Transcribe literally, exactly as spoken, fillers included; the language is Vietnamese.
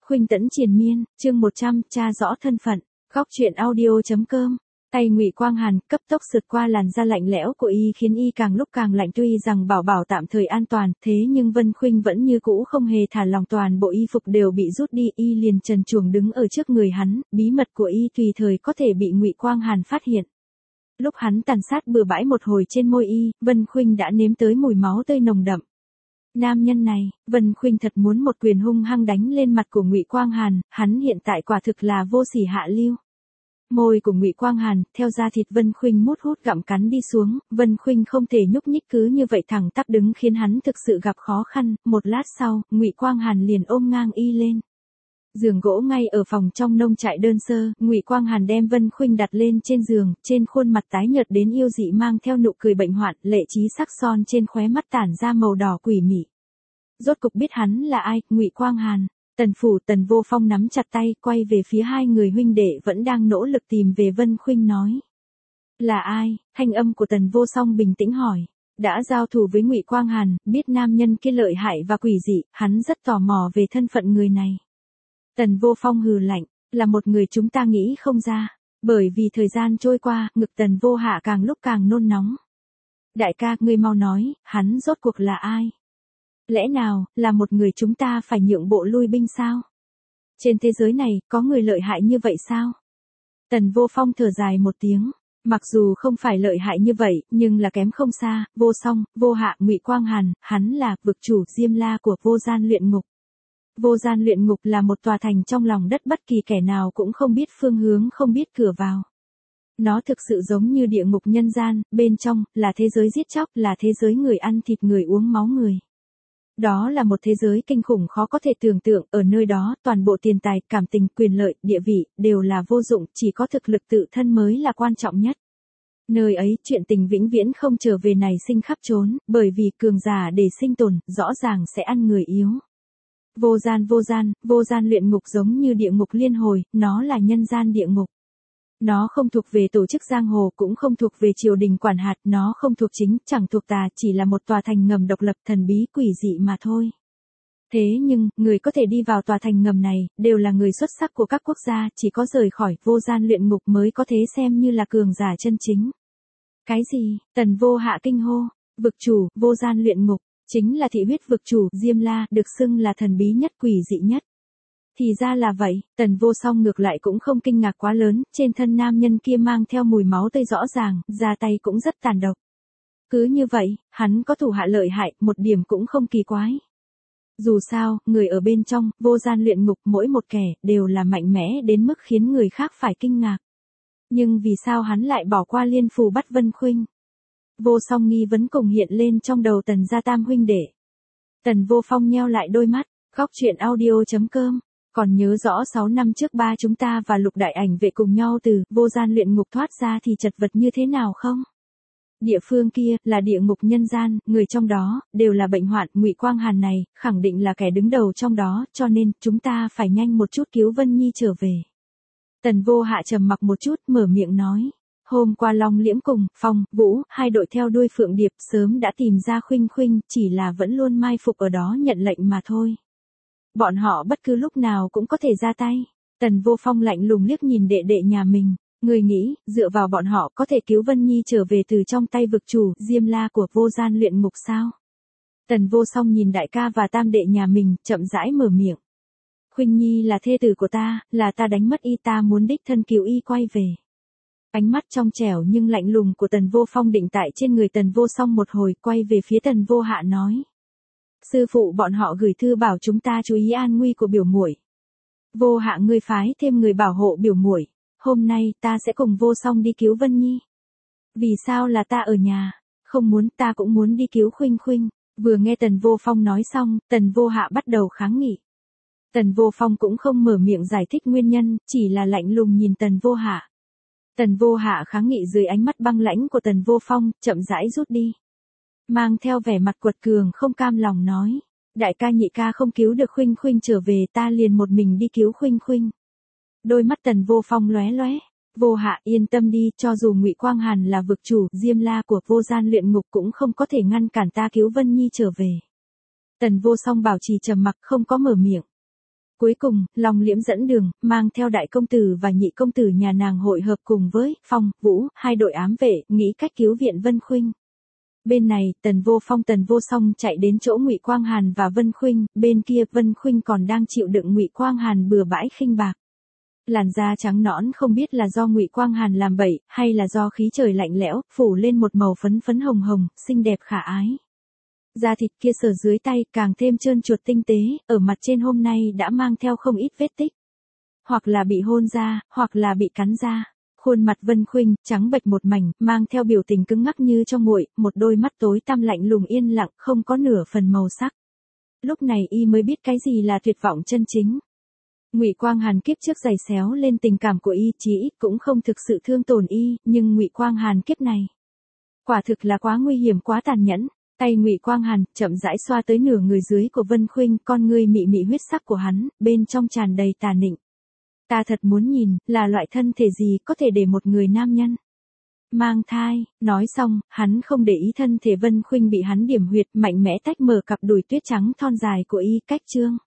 Khuynh Tẫn triền miên, chương một trăm, tra rõ thân phận. Góc truyện audio.com. Tay Ngụy Quang Hàn cấp tốc sượt qua làn da lạnh lẽo của y khiến y càng lúc càng lạnh, tuy rằng bảo bảo tạm thời an toàn, thế nhưng Vân Khuynh vẫn như cũ không hề thả lòng, toàn bộ y phục đều bị rút đi, y liền trần truồng đứng ở trước người hắn, bí mật của y tùy thời có thể bị Ngụy Quang Hàn phát hiện. Lúc hắn tàn sát bừa bãi một hồi trên môi y, Vân Khuynh đã nếm tới mùi máu tươi nồng đậm. Nam nhân này, Vân Khuynh thật muốn một quyền hung hăng đánh lên mặt của Ngụy Quang Hàn, hắn hiện tại quả thực là vô sỉ hạ lưu. Môi của Ngụy Quang Hàn, theo da thịt Vân Khuynh mút hút gặm cắn đi xuống, Vân Khuynh không thể nhúc nhích, cứ như vậy thẳng tắp đứng khiến hắn thực sự gặp khó khăn. Một lát sau, Ngụy Quang Hàn liền ôm ngang y lên. Giường gỗ ngay ở phòng trong nông trại đơn sơ, Ngụy Quang Hàn đem Vân Khuynh đặt lên trên giường, trên khuôn mặt tái nhợt đến yêu dị mang theo nụ cười bệnh hoạn, lệ trí sắc son trên khóe mắt tản ra màu đỏ quỷ mị. Rốt cục biết hắn là ai, Ngụy Quang Hàn. Tần Phủ, Tần Vô Phong nắm chặt tay, quay về phía hai người huynh đệ vẫn đang nỗ lực tìm về Vân Khuynh nói. Là ai? Thanh âm của Tần Vô Song bình tĩnh hỏi. Đã giao thủ với Ngụy Quang Hàn, biết nam nhân kia lợi hại và quỷ dị, hắn rất tò mò về thân phận người này. Tần Vô Phong hừ lạnh, là một người chúng ta nghĩ không ra. Bởi vì thời gian trôi qua, ngực Tần Vô Hạ càng lúc càng nôn nóng. Đại ca, ngươi mau nói, hắn rốt cuộc là ai? Lẽ nào, là một người chúng ta phải nhượng bộ lui binh sao? Trên thế giới này, có người lợi hại như vậy sao? Tần Vô Phong thở dài một tiếng. Mặc dù không phải lợi hại như vậy, nhưng là kém không xa. Vô Song, Vô Hạ, Ngụy Quang Hàn, hắn là vực chủ Diêm La của Vô Gian Luyện Ngục. Vô Gian Luyện Ngục là một tòa thành trong lòng đất, bất kỳ kẻ nào cũng không biết phương hướng, không biết cửa vào. Nó thực sự giống như địa ngục nhân gian, bên trong, là thế giới giết chóc, là thế giới người ăn thịt người uống máu người. Đó là một thế giới kinh khủng khó có thể tưởng tượng, ở nơi đó, toàn bộ tiền tài, cảm tình, quyền lợi, địa vị, đều là vô dụng, chỉ có thực lực tự thân mới là quan trọng nhất. Nơi ấy, chuyện tình vĩnh viễn không trở về này sinh khắp trốn, bởi vì cường giả để sinh tồn, rõ ràng sẽ ăn người yếu. Vô gian vô gian, vô gian luyện ngục giống như địa ngục liên hồi, nó là nhân gian địa ngục. Nó không thuộc về tổ chức giang hồ, cũng không thuộc về triều đình quản hạt, nó không thuộc chính, chẳng thuộc tà, chỉ là một tòa thành ngầm độc lập, thần bí quỷ dị mà thôi. Thế nhưng, người có thể đi vào tòa thành ngầm này, đều là người xuất sắc của các quốc gia, chỉ có rời khỏi vô gian luyện ngục mới có thể xem như là cường giả chân chính. Cái gì? Tần Vô Hạ kinh hô, vực chủ, vô gian luyện ngục, chính là thị huyết vực chủ, Diêm La, được xưng là thần bí nhất, quỷ dị nhất. Thì ra là vậy, Tần Vô Song ngược lại cũng không kinh ngạc quá lớn, trên thân nam nhân kia mang theo mùi máu tươi rõ ràng, ra tay cũng rất tàn độc. Cứ như vậy, hắn có thủ hạ lợi hại, một điểm cũng không kỳ quái. Dù sao, người ở bên trong, vô gian luyện ngục, mỗi một kẻ, đều là mạnh mẽ đến mức khiến người khác phải kinh ngạc. Nhưng vì sao hắn lại bỏ qua liên phù bắt Vân Khuynh? Vô Song nghi vấn cùng hiện lên trong đầu Tần gia tam huynh đệ. Tần Vô Phong nheo lại đôi mắt, góc truyện audio.com. Còn nhớ rõ sáu năm trước ba chúng ta và Lục Đại Ảnh Vệ cùng nhau từ vô gian luyện ngục thoát ra thì chật vật như thế nào không? Địa phương kia là địa ngục nhân gian, người trong đó đều là bệnh hoạn, Ngụy Quang Hàn này khẳng định là kẻ đứng đầu trong đó, cho nên chúng ta phải nhanh một chút cứu Vân Nhi trở về. Tần Vô Hạ trầm mặc một chút, mở miệng nói. Hôm qua Long Liễm cùng Phong, Vũ, hai đội theo đuôi Phượng Điệp sớm đã tìm ra Khuynh Khuynh, chỉ là vẫn luôn mai phục ở đó nhận lệnh mà thôi. Bọn họ bất cứ lúc nào cũng có thể ra tay. Tần Vô Phong lạnh lùng liếc nhìn đệ đệ nhà mình. Người nghĩ, dựa vào bọn họ có thể cứu Vân Nhi trở về từ trong tay vực chủ, Diêm La của vô gian luyện ngục sao? Tần Vô Song nhìn đại ca và tam đệ nhà mình, chậm rãi mở miệng. Khuynh Nhi là thê tử của ta, là ta đánh mất y, ta muốn đích thân cứu y quay về. Ánh mắt trong trẻo nhưng lạnh lùng của Tần Vô Phong định tại trên người Tần Vô Song một hồi, quay về phía Tần Vô Hạ nói. Sư phụ bọn họ gửi thư bảo chúng ta chú ý an nguy của biểu muội. Vô Hạ ngươi phái thêm người bảo hộ biểu muội. Hôm nay ta sẽ cùng Vô Song đi cứu Vân Nhi. Vì sao là ta ở nhà? Không muốn, ta cũng muốn đi cứu Khuynh Khuynh. Vừa nghe Tần Vô Phong nói xong, Tần Vô Hạ bắt đầu kháng nghị. Tần Vô Phong cũng không mở miệng giải thích nguyên nhân, chỉ là lạnh lùng nhìn Tần Vô Hạ. Tần Vô Hạ kháng nghị dưới ánh mắt băng lãnh của Tần Vô Phong, chậm rãi rút đi. Mang theo vẻ mặt quật cường không cam lòng nói. Đại ca nhị ca không cứu được Khuynh Khuynh trở về, ta liền một mình đi cứu Khuynh Khuynh. Đôi mắt Tần Vô Phong lóe lóe. Vô Hạ yên tâm đi, cho dù Ngụy Quang Hàn là vực chủ, Diêm La của vô gian luyện ngục cũng không có thể ngăn cản ta cứu Vân Nhi trở về. Tần Vô Song bảo trì trầm mặc không có mở miệng. Cuối cùng, Long Liễm dẫn đường, mang theo đại công tử và nhị công tử nhà nàng hội hợp cùng với Phong, Vũ, hai đội ám vệ, nghĩ cách cứu viện Vân Khuynh. Bên này, Tần Vô Phong Tần Vô Song chạy đến chỗ Ngụy Quang Hàn và Vân Khuynh, bên kia Vân Khuynh còn đang chịu đựng Ngụy Quang Hàn bừa bãi khinh bạc. Làn da trắng nõn không biết là do Ngụy Quang Hàn làm bậy, hay là do khí trời lạnh lẽo, phủ lên một màu phấn phấn hồng hồng, xinh đẹp khả ái. Da thịt kia sờ dưới tay càng thêm trơn chuột tinh tế, ở mặt trên hôm nay đã mang theo không ít vết tích. Hoặc là bị hôn ra, hoặc là bị cắn ra. Khuôn mặt Vân Khuynh, trắng bệch một mảnh, mang theo biểu tình cứng ngắc như cho nguội, một đôi mắt tối tăm lạnh lùng yên lặng, không có nửa phần màu sắc. Lúc này y mới biết cái gì là tuyệt vọng chân chính. Ngụy Quang Hàn kiếp trước giày xéo lên tình cảm của y, chí ít cũng không thực sự thương tổn y, nhưng Ngụy Quang Hàn kiếp này, quả thực là quá nguy hiểm, quá tàn nhẫn. Tay Ngụy Quang Hàn chậm rãi xoa tới nửa người dưới của Vân Khuynh, con ngươi mị mị huyết sắc của hắn, bên trong tràn đầy tà nịnh. Ta thật muốn nhìn, là loại thân thể gì có thể để một người nam nhân mang thai. Nói xong, hắn không để ý thân thể Vân Khuynh bị hắn điểm huyệt, mạnh mẽ tách mở cặp đùi tuyết trắng thon dài của y, cách trương.